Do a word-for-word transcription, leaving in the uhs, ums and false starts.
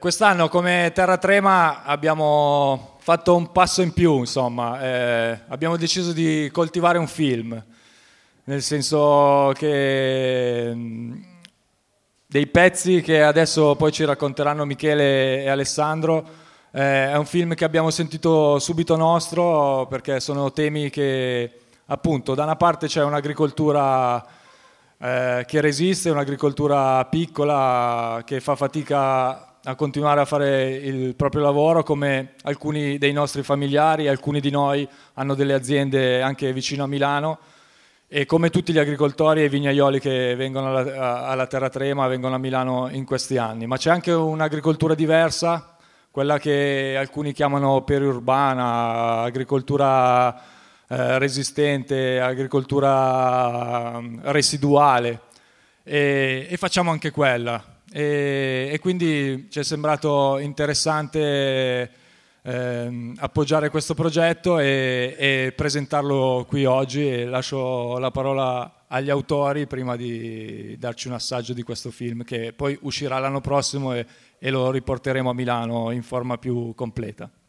Quest'anno come Terra Trema abbiamo fatto un passo in più, insomma, eh, abbiamo deciso di coltivare un film, nel senso che mh, dei pezzi che adesso poi ci racconteranno Michele e Alessandro, eh, è un film che abbiamo sentito subito nostro perché sono temi che appunto da una parte c'è un'agricoltura eh, che resiste, un'agricoltura piccola che fa fatica a continuare a fare il proprio lavoro, come alcuni dei nostri familiari, alcuni di noi hanno delle aziende anche vicino a Milano, e come tutti gli agricoltori e i vignaioli che vengono alla, alla Terra Trema vengono a Milano in questi anni. Ma c'è anche un'agricoltura diversa, quella che alcuni chiamano periurbana, agricoltura eh, resistente, agricoltura eh, residuale, e, e facciamo anche quella. E, e quindi ci è sembrato interessante ehm, appoggiare questo progetto e, e presentarlo qui oggi, e lascio la parola agli autori prima di darci un assaggio di questo film che poi uscirà l'anno prossimo e, e lo riporteremo a Milano in forma più completa.